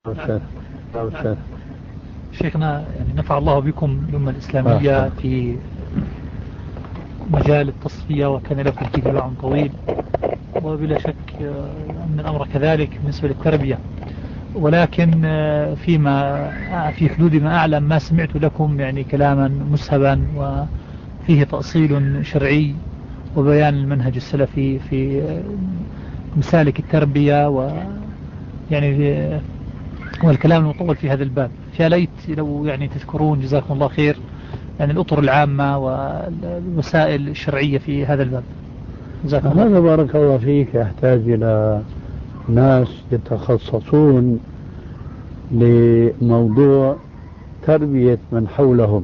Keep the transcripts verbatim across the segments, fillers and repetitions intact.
أوسع. أوسع. شيخنا يعني نفع الله بكم الأمة الإسلامية في مجال التصفية، وكان لكم فيه باع طويل، وبلا شك أن الأمر كذلك بالنسبة للتربية. ولكن فيما في حدود ما أعلم ما سمعت لكم يعني كلاما مسهبا وفيه تأصيل شرعي وبيان المنهج السلفي في مسالك التربية، و يعني والكلام المطول في هذا الباب. فيا ليت لو يعني تذكرون جزاكم الله خير يعني الأطر العامة والوسائل الشرعية في هذا الباب. جزاكم الله. هذا بارك الله فيك يحتاج إلى ناس يتخصصون لموضوع تربية من حولهم.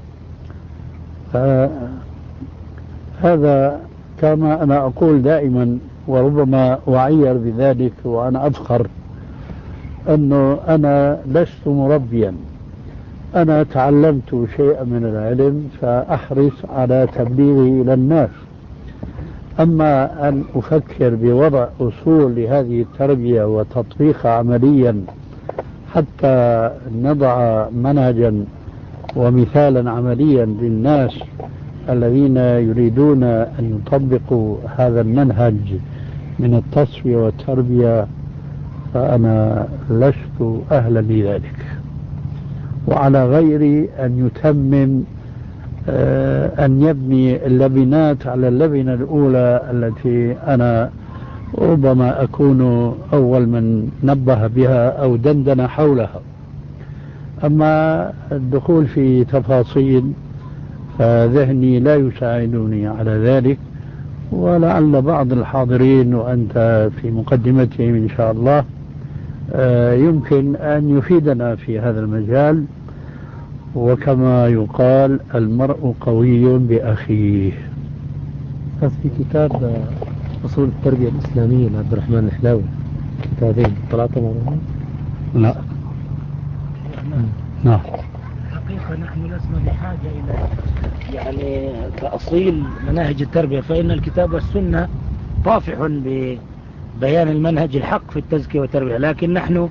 هذا كما أنا أقول دائما، وربما أعير بذلك وأنا أفخر، أنه أنا لست مربيا، أنا تعلمت شيئا من العلم فأحرص على تبليغه إلى الناس. أما أن أفكر بوضع أصول لهذه التربية وتطبيقها عمليا حتى نضع منهجا ومثالا عمليا للناس الذين يريدون أن يطبقوا هذا المنهج من التصفية والتربية، فأنا لست أهلا لذلك. وعلى غيري أن يتمم أن يبني اللبنات على اللبنة الأولى التي أنا ربما أكون أول من نبه بها أو دندن حولها. أما الدخول في تفاصيل فذهني لا يساعدني على ذلك، ولعل بعض الحاضرين وأنت في مقدمتهم إن شاء الله يمكن أن يفيدنا في هذا المجال. وكما يقال المرء قوي بأخيه. في كتاب أصول التربية الإسلامية لعبد الرحمن الحلاوي، كتابين طلعتم عليهم؟ لا. نعم. حقيقة نحن لسنا بحاجة إلى يعني تأصيل مناهج التربية، فإن الكتاب والسنة طافح ببيان المنهج الحق في التزكية والتربية، لكن نحن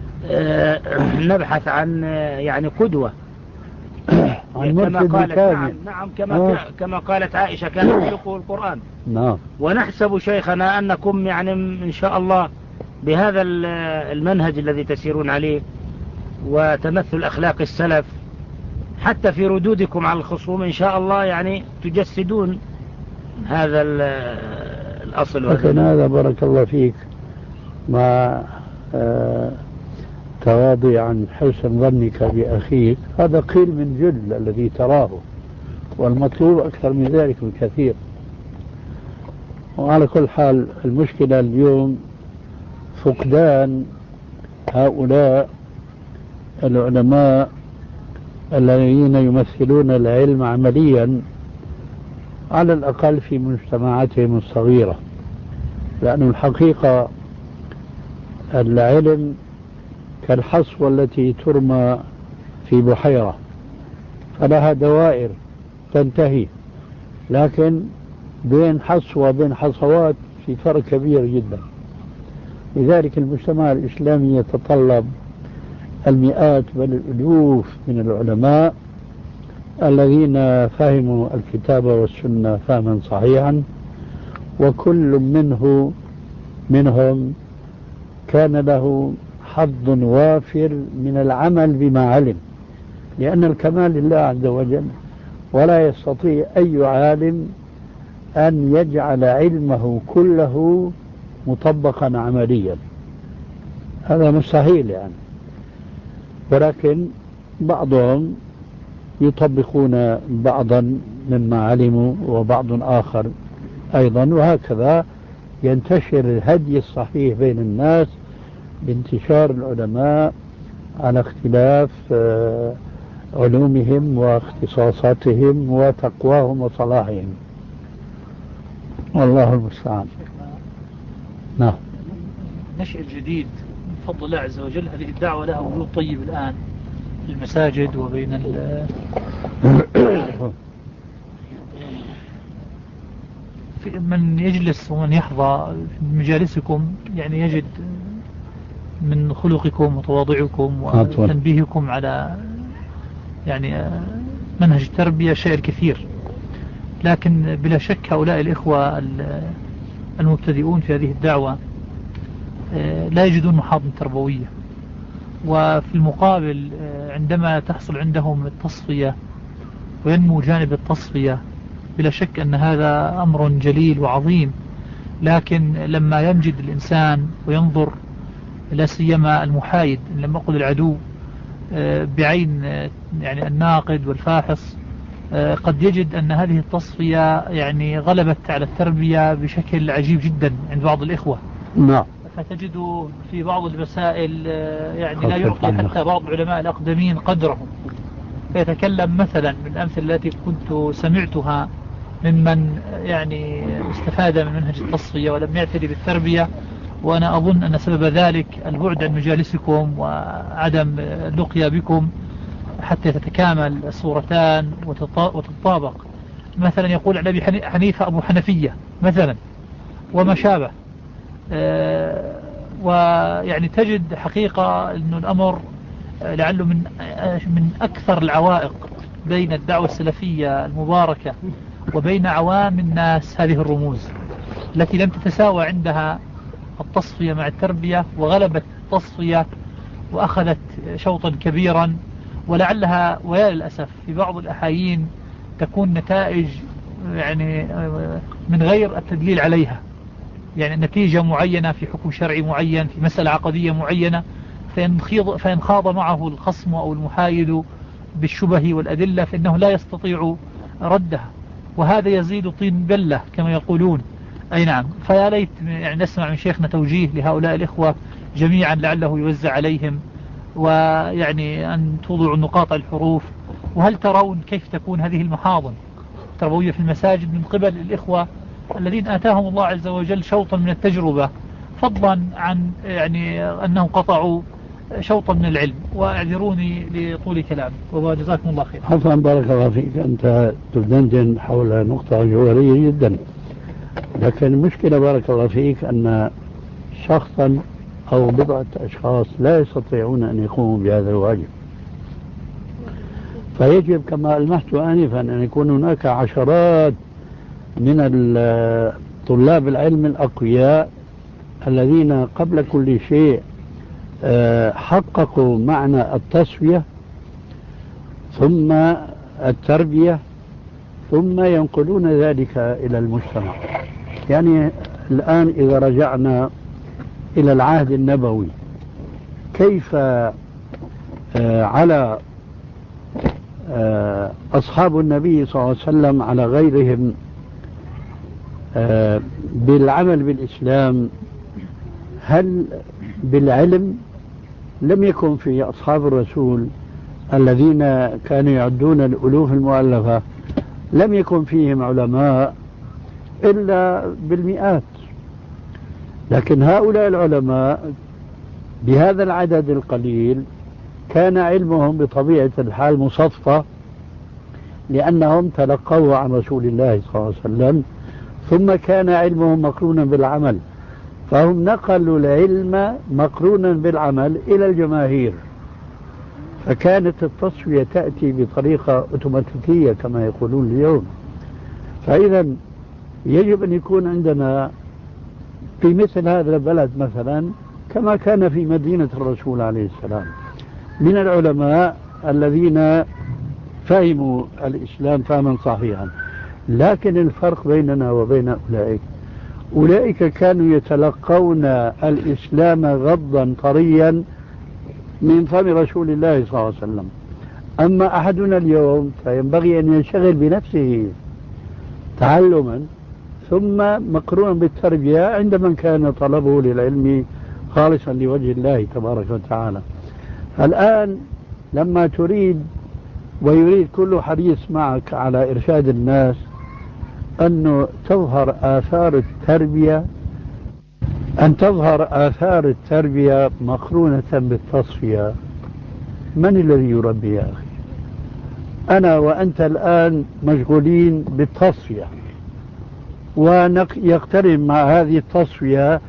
نبحث عن يعني قدوة كما قالت نعم, نعم كما, آه. كما قالت عائشة كان خلقه القرآن. نعم. ونحسب شيخنا أنكم يعني إن شاء الله بهذا المنهج الذي تسيرون عليه وتمثل أخلاق السلف حتى في ردودكم على الخصوم إن شاء الله يعني تجسدون هذا الأصل. لكن هذا بارك الله فيك مع آه تواضي عن حسن ظنك بأخيك، هذا قيل من جل الذي تراه، والمطلوب أكثر من ذلك بكثير. وعلى كل حال المشكلة اليوم فقدان هؤلاء العلماء الذين يمثلون العلم عمليا على الأقل في مجتمعاتهم الصغيرة، لأن الحقيقة العلم كالحصوة التي ترمى في بحيرة فلها دوائر تنتهي، لكن بين حصوة بين حصوات في فرق كبير جدا. لذلك المجتمع الإسلامي يتطلب المئات بل الألوف من العلماء الذين فهموا الكتاب والسنة فهما صحيحا، وكل منه منهم كان له حظ وافر من العمل بما علم، لأن الكمال لله عز وجل، ولا يستطيع أي عالم أن يجعل علمه كله مطبقا عمليا، هذا مستحيل يعني. ولكن بعضهم يطبقون بعضا مما علموا وبعض آخر أيضا، وهكذا ينتشر الهدي الصحيح بين الناس بانتشار العلماء على اختلاف علومهم واختصاصاتهم وتقواهم وصلاحهم، والله المستعان. نعم. نشأ الجديد من فضل الله عز وجل، هذه الدعوة لها وجود طيب الآن في المساجد وبين ال من يجلس ومن يحظى في مجالسكم يعني يجد من خلقكم وتواضعكم وتنبيهكم على يعني منهج التربية شيء الكثير. لكن بلا شك هؤلاء الإخوة المبتدئون في هذه الدعوة لا يجدون محاضن تربوية، وفي المقابل عندما تحصل عندهم التصفية وينمو جانب التصفية بلا شك أن هذا أمر جليل وعظيم. لكن لما يمجد الإنسان وينظر لا سيما المحايد، لما أقول العدو بعين يعني الناقد والفاحص، قد يجد أن هذه التصفية يعني غلبت على التربية بشكل عجيب جدا عند بعض الإخوة. نعم. فتجد في بعض المسائل يعني لا يعطي حتى بعض العلماء الأقدمين قدرهم، فيتكلم مثلا من الأمثلة التي كنت سمعتها ممن يعني استفاد من منهج التصفية ولم يعتني بالتربية، وأنا أظن أن سبب ذلك البعد عن مجالسكم وعدم اللقيا بكم حتى تتكامل الصورتان وتتطابق. مثلا يقول عن أبي حنيفة أبو حنفية مثلا وما شابه، أه ويعني تجد حقيقة أن الأمر لعله من من أكثر العوائق بين الدعوة السلفية المباركة وبين عوام الناس هذه الرموز التي لم تتساوى عندها التصفية مع التربية، وغلبت التصفية وأخذت شوطا كبيرا، ولعلها ويا للأسف في بعض الأحايين تكون نتائج يعني من غير التدليل عليها، يعني نتيجة معينة في حكم شرعي معين في مسألة عقدية معينة، فإن خاض معه الخصم أو المحايد بالشبه والأدلة فإنه لا يستطيع ردها، وهذا يزيد طين بلة كما يقولون. أي نعم. فيا ليت يعني نسمع من شيخنا توجيه لهؤلاء الإخوة جميعا لعله يوزع عليهم، ويعني أن توضعوا نقاط الحروف. وهل ترون كيف تكون هذه المحاضن التربوية في المساجد من قبل الإخوة الذين آتاهم الله عز وجل شوطا من التجربة، فضلا عن يعني أنهم قطعوا شوطا من العلم؟ واعذروني لطول كلامي وجزاكم الله خير. حسنا، بارك الله فيك. أنت تدندن حول نقطة جوهرية جدا، لكن المشكلة بارك الله فيك أن شخصا أو بضعة أشخاص لا يستطيعون أن يقوموا بهذا الواجب، فيجب كما ألمحت آنفا أن يكون هناك عشرات من طلاب العلم الأقوياء الذين قبل كل شيء حققوا معنى التصفية ثم التربية ثم ينقلون ذلك إلى المجتمع. يعني الآن إذا رجعنا إلى العهد النبوي، كيف على أصحاب النبي صلى الله عليه وسلم على غيرهم بالعمل بالإسلام؟ هل بالعلم؟ لم يكن في أصحاب الرسول الذين كانوا يعدون الألوف المؤلفة لم يكن فيهم علماء إلا بالمئات، لكن هؤلاء العلماء بهذا العدد القليل كان علمهم بطبيعة الحال مصفى، لأنهم تلقوا عن رسول الله صلى الله عليه وسلم، ثم كان علمهم مقرونا بالعمل، فهم نقلوا العلم مقرونا بالعمل إلى الجماهير، فكانت التصفية تأتي بطريقة أوتوماتيكية كما يقولون اليوم. فإذا يجب أن يكون عندنا في مثل هذا البلد مثلا كما كان في مدينة الرسول عليه السلام من العلماء الذين فهموا الإسلام فهما صحيحا. لكن الفرق بيننا وبين أولئك، أولئك كانوا يتلقون الإسلام غضا طريا من فم رسول الله صلى الله عليه وسلم. أما أحدنا اليوم فينبغي أن ينشغل بنفسه تعلما ثم مقرونا بالتربية عندما كان طلبه للعلم خالصا لوجه الله تبارك وتعالى. الآن لما تريد ويريد كل حريص معك على إرشاد الناس أن تظهر آثار التربية أن تظهر آثار التربية مقرونة بالتصفية، من الذي يربي يا أخي؟ أنا وأنت الآن مشغولين بالتصفية، ويقترن مع هذه التصفية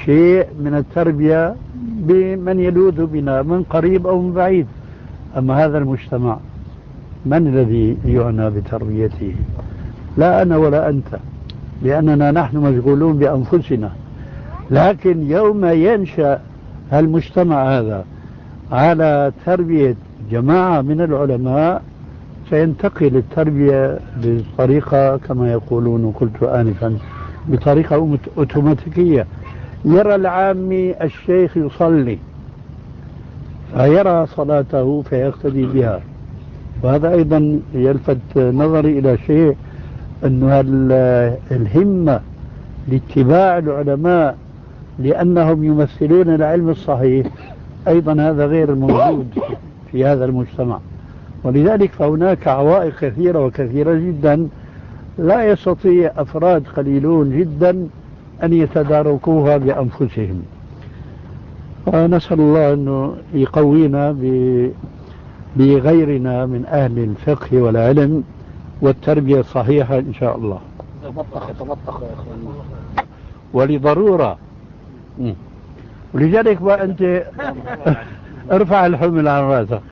شيء من التربية بمن يلوذ بنا من قريب أو من بعيد. أما هذا المجتمع من الذي يعنى بتربيته؟ لا أنا ولا أنت، لأننا نحن مشغولون بأنفسنا. لكن يوم ينشأ المجتمع هذا على تربية جماعة من العلماء سينتقل التربية بطريقة كما يقولون وقلت آنفا بطريقة أوتوماتيكية. يرى العامي الشيخ يصلي فيرى صلاته فيقتدي بها. وهذا أيضا يلفت نظري إلى شيء، أن الهمة لاتباع العلماء لأنهم يمثلون العلم الصحيح أيضا هذا غير موجود في هذا المجتمع. ولذلك فهناك عوائق كثيرة وكثيرة جدا لا يستطيع أفراد قليلون جدا أن يتداركوها بأنفسهم. ونسأل الله أنه يقوينا بغيرنا من أهل الفقه والعلم والتربية الصحيحة إن شاء الله. تبطخ تبطخ يا أخواني ولضرورة. ولذلك بقى أنت ارفع الحمل عن رأسك.